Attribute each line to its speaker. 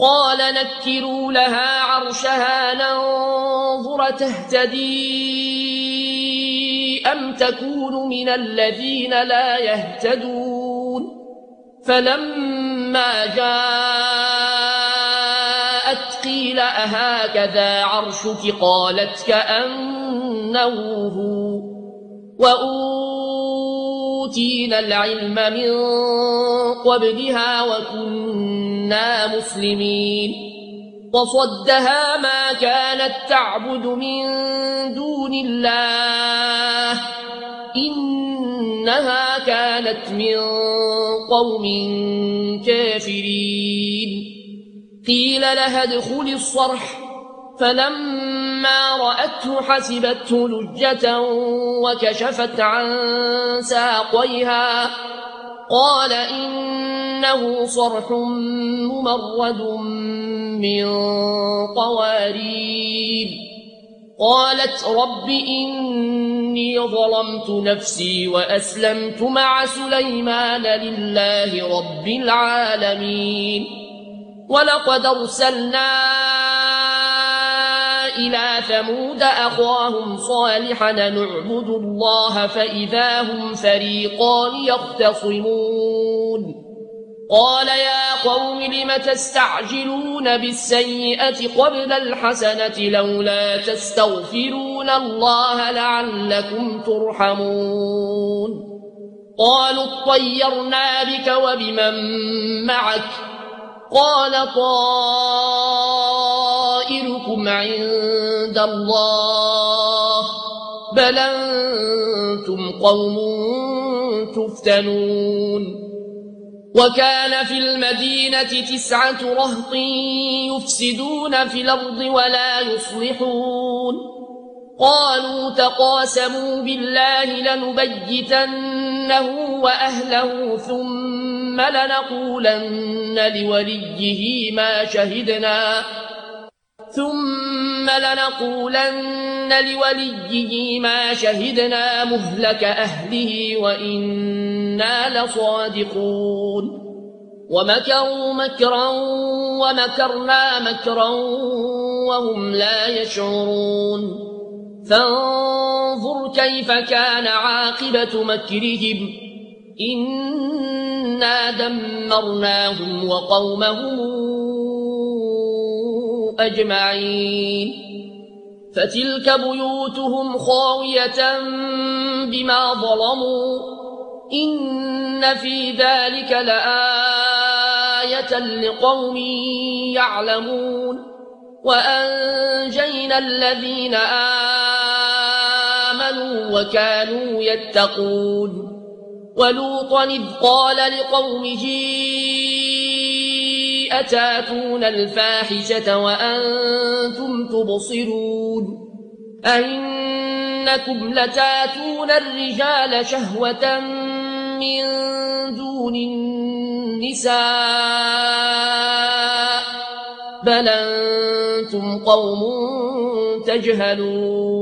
Speaker 1: قال نكروا لها عرشها ننظر تهتدي أم تكون من الذين لا يهتدون فلما جاءت قيل أهكذا عرشك قالت كأنه هو وأوتينا العلم من قبلها وكنا مسلمين وصدها ما كانت تعبد من دون الله إنها كانت من قوم كافرين قيل لها ادخل الصرح فلما رأته حسبته لجة وكشفت عن ساقيها قال إنه صرح ممرد من قوارير قالت رب إني ظلمت نفسي وأسلمت مع سليمان لله رب العالمين ولقد أرسلنا إلى ثمود أخاهم صالحا نعبد الله فإذا هم فريقان يختصمون قال يا قوم لم تستعجلون بالسيئة قبل الحسنة لولا تستغفرون الله لعلكم ترحمون قالوا اطيرنا بك وبمن معك قال طائركم عند الله بل أنتم قوم تفتنون وكان في المدينة 9 رهط يفسدون في الأرض ولا يصلحون قالوا تقاسموا بالله لنبيتنه وأهله ثم لنقولن لوليه ما شهدنا مهلك أهله وإنا لصادقون ومكروا مكرا ومكرنا مكرا وهم لا يشعرون فانظر كيف كان عاقبة مكرهم إنا دمرناهم وقومهم أجمعين فتلك بيوتهم خاوية بما ظلموا إن في ذلك لآية لقوم يعلمون وأنجينا الذين آمنوا وكانوا يتقون ولوطا إذ قال لقومه أتاتون الفاحشة وأنتم تبصرون أئنكم لتاتون الرجال شهوة من دون النساء بل أنتم قوم تجهلون